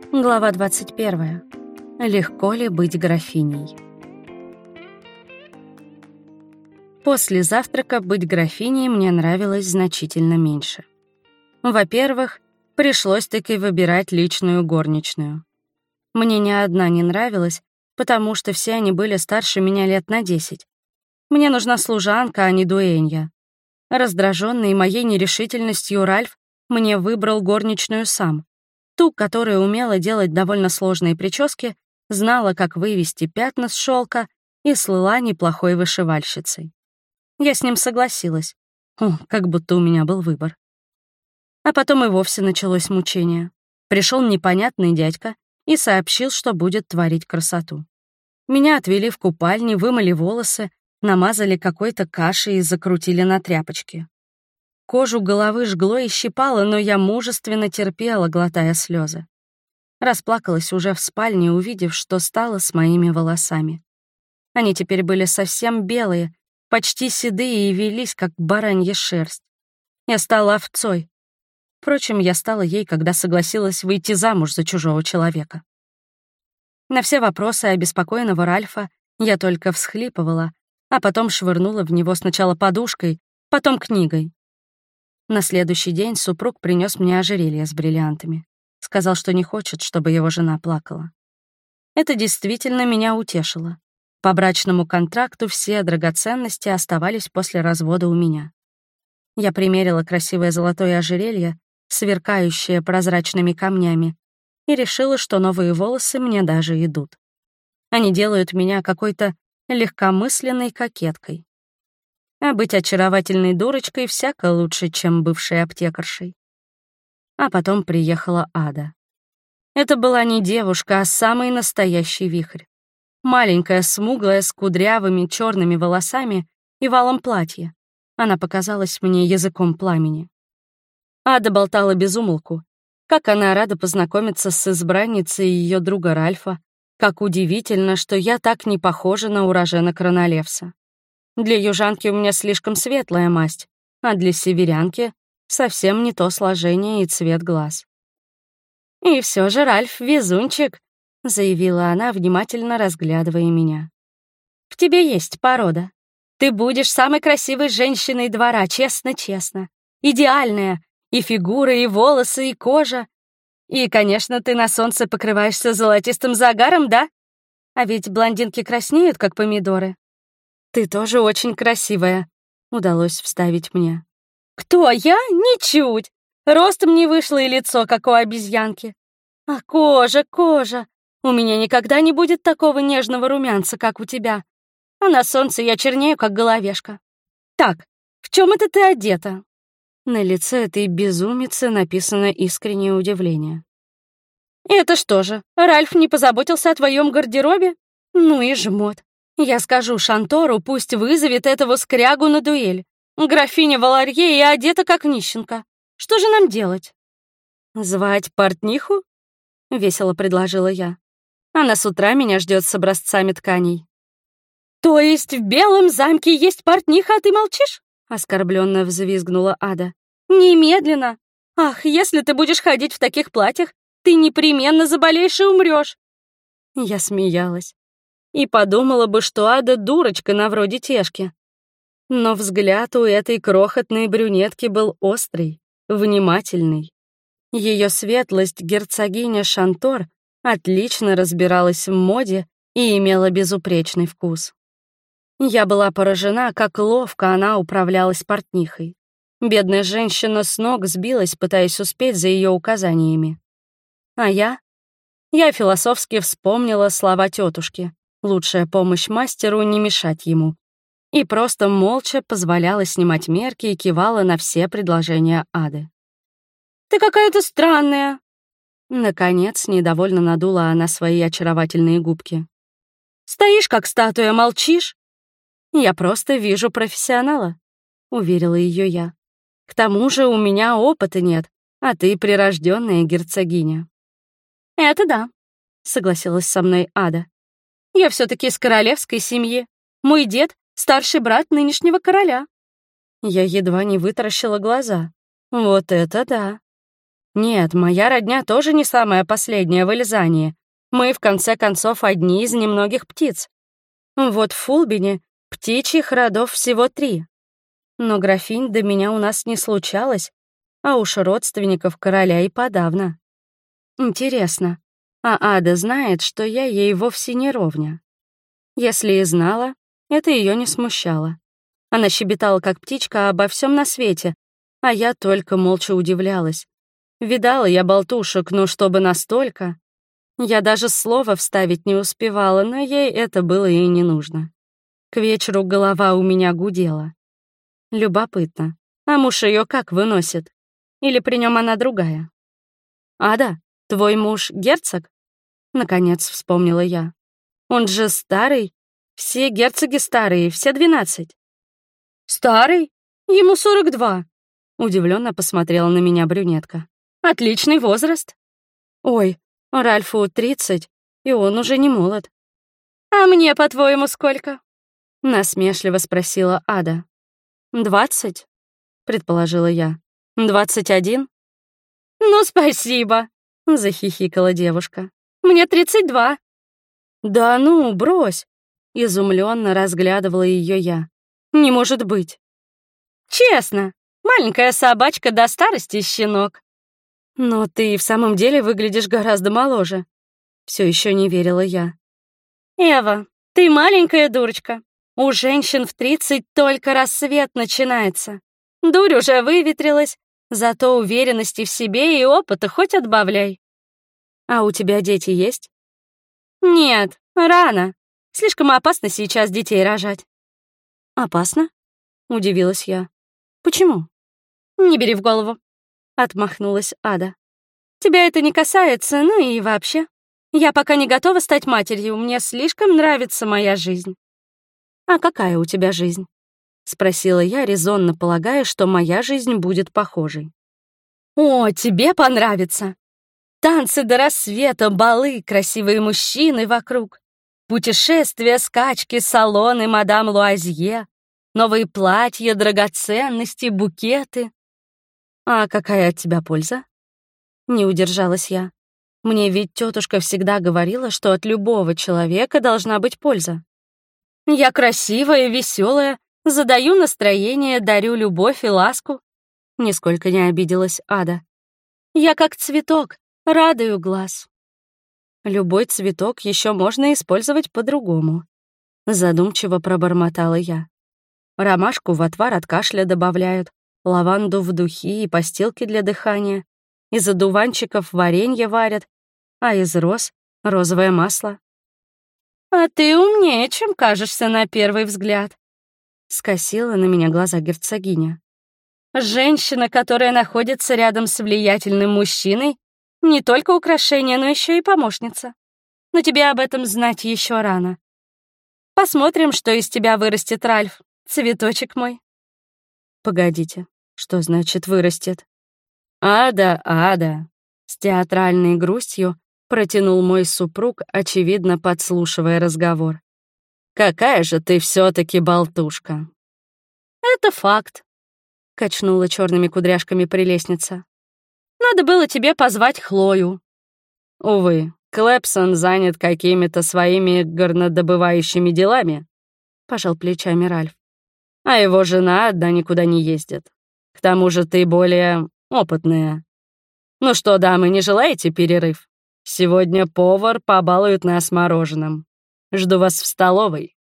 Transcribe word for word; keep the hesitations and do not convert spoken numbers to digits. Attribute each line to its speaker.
Speaker 1: Глава двадцать первая. Легко ли быть графиней? После завтрака быть графиней мне нравилось значительно меньше. Во-первых, пришлось-таки выбирать личную горничную. Мне ни одна не нравилась, потому что все они были старше меня лет на десять. Мне нужна служанка, а не дуэнья. Раздраженный моей нерешительностью Ральф мне выбрал горничную сам. Ту, которая умела делать довольно сложные прически, знала, как вывести пятна с шелка и слыла неплохой вышивальщицей. Я с ним согласилась. О, как будто у меня был выбор. А потом и вовсе началось мучение. Пришел непонятный дядька и сообщил, что будет творить красоту. Меня отвели в купальни, вымыли волосы, намазали какой-то кашей и закрутили на тряпочке. Кожу головы жгло и щипало, но я мужественно терпела, глотая слезы. Расплакалась уже в спальне, увидев, что стало с моими волосами. Они теперь были совсем белые, почти седые и велись, как баранья шерсть. Я стала овцой. Впрочем, я стала ей, когда согласилась выйти замуж за чужого человека. На все вопросы обеспокоенного Ральфа я только всхлипывала, а потом швырнула в него сначала подушкой, потом книгой. На следующий день супруг принес мне ожерелье с бриллиантами. Сказал, что не хочет, чтобы его жена плакала. Это действительно меня утешило. По брачному контракту все драгоценности оставались после развода у меня. Я примерила красивое золотое ожерелье, сверкающее прозрачными камнями, и решила, что новые волосы мне даже идут. Они делают меня какой-то легкомысленной кокеткой. А быть очаровательной дурочкой всяко лучше, чем бывшей аптекаршей. А потом приехала Ада. Это была не девушка, а самый настоящий вихрь. Маленькая, смуглая, с кудрявыми черными волосами и валом платья. Она показалась мне языком пламени. Ада болтала без умолку. Как она рада познакомиться с избранницей ее друга Ральфа. Как удивительно, что я так не похожа на урожена Кронолевса. Для южанки у меня слишком светлая масть, а для северянки совсем не то сложение и цвет глаз. «И все же Ральф везунчик», — заявила она, внимательно разглядывая меня. «В тебе есть порода. Ты будешь самой красивой женщиной двора, честно-честно. Идеальная. И фигура, и волосы, и кожа. И, конечно, ты на солнце покрываешься золотистым загаром, да? А ведь блондинки краснеют, как помидоры. Ты тоже очень красивая», — удалось вставить мне. «Кто я? Ничуть! Ростом не вышло и лицо, как у обезьянки. А кожа, кожа! У меня никогда не будет такого нежного румянца, как у тебя. А на солнце я чернею, как головешка. Так, в чем это ты одета?» На лице этой безумицы написано искреннее удивление. «Это что же, Ральф не позаботился о твоем гардеробе? Ну и жмот. Я скажу Шантору, пусть вызовет этого скрягу на дуэль. Графиня Валарье и одета как нищенка. Что же нам делать?» «Звать портниху?» — весело предложила я. «Она с утра меня ждет с образцами тканей». «То есть в Белом замке есть портниха, а ты молчишь?» — оскорбленно взвизгнула Ада. «Немедленно! Ах, если ты будешь ходить в таких платьях, ты непременно заболеешь и умрешь!» Я смеялась. И подумала бы, что Ада дурочка на вроде Тешки. Но взгляд у этой крохотной брюнетки был острый, внимательный. Ее светлость, герцогиня Шантор, отлично разбиралась в моде и имела безупречный вкус. Я была поражена, как ловко она управлялась портнихой. Бедная женщина с ног сбилась, пытаясь успеть за ее указаниями. А я? Я философски вспомнила слова тетушки. Лучшая помощь мастеру — не мешать ему. И просто молча позволяла снимать мерки и кивала на все предложения Ады. «Ты какая-то странная!» Наконец, недовольно надула она свои очаровательные губки. «Стоишь, как статуя, молчишь?» «Я просто вижу профессионала», — уверила ее я. «К тому же у меня опыта нет, а ты прирожденная герцогиня». «Это да», — согласилась со мной Ада. «Я все-таки из королевской семьи. Мой дед — старший брат нынешнего короля». Я едва не вытаращила глаза. Вот это да. Нет, моя родня тоже не самое последнее вылезание. Мы, в конце концов, одни из немногих птиц. Вот в Фулбине птичьих родов всего три. Но графинь до меня у нас не случалось, а уж родственников короля и подавно. Интересно, а Ада знает, что я ей вовсе не ровня? Если и знала, это ее не смущало. Она щебетала, как птичка, обо всем на свете, а я только молча удивлялась. Видала я болтушек, но чтобы настолько... Я даже слова вставить не успевала, но ей это было и не нужно. К вечеру голова у меня гудела. Любопытно, а муж ее как выносит? Или при нем она другая? «Ада, твой муж герцог?» Наконец вспомнила я. «Он же старый. Все герцоги старые, все двенадцать». «Старый? Ему сорок два», — удивленно посмотрела на меня брюнетка. «Отличный возраст». «Ой, Ральфу тридцать, и он уже не молод». «А мне, по-твоему, сколько?» — насмешливо спросила Ада. «Двадцать», — предположила я. «Двадцать один?» «Ну, спасибо», — захихикала девушка. «Мне тридцать два». «Да ну, брось», — изумленно разглядывала ее я. «Не может быть». «Честно, маленькая собачка до старости щенок». «Но ты в самом деле выглядишь гораздо моложе». Все еще не верила я. «Эва, ты маленькая дурочка. У женщин в тридцать только рассвет начинается. Дурь уже выветрилась, зато уверенности в себе и опыта хоть отбавляй». «А у тебя дети есть?» «Нет, рано. Слишком опасно сейчас детей рожать». «Опасно?» — удивилась я. «Почему?» «Не бери в голову», — отмахнулась Ада. «Тебя это не касается, ну и вообще. Я пока не готова стать матерью, мне слишком нравится моя жизнь». «А какая у тебя жизнь?» — спросила я, резонно полагая, что моя жизнь будет похожей. «О, тебе понравится! Танцы до рассвета, балы, красивые мужчины вокруг, путешествия, скачки, салоны мадам Луазье, новые платья, драгоценности, букеты». «А какая от тебя польза?» Не удержалась я. Мне ведь тетушка всегда говорила, что от любого человека должна быть польза. «Я красивая, веселая, задаю настроение, дарю любовь и ласку». Нисколько не обиделась Ада. «Я как цветок, радую глаз». «Любой цветок еще можно использовать по-другому», — задумчиво пробормотала я. «Ромашку в отвар от кашля добавляют, лаванду в духи и постилки для дыхания, из одуванчиков варенье варят, а из роз — розовое масло». «А ты умнее, чем кажешься на первый взгляд», — скосила на меня глаза герцогиня. «Женщина, которая находится рядом с влиятельным мужчиной, не только украшение, но еще и помощница. Но тебе об этом знать еще рано. Посмотрим, что из тебя вырастет, Ральф, цветочек мой». «Погодите, что значит вырастет?» «Ада, Ада», — с театральной грустью протянул мой супруг, очевидно подслушивая разговор. «Какая же ты все-таки болтушка!» «Это факт», — качнула черными кудряшками прелестница. «Надо было тебе позвать Хлою». «Увы, Клэпсон занят какими-то своими горнодобывающими делами», — пожал плечами Ральф. «А его жена одна никуда не ездит. К тому же ты более опытная. Ну что, дамы, не желаете перерыв? Сегодня повар побалует нас мороженым. Жду вас в столовой».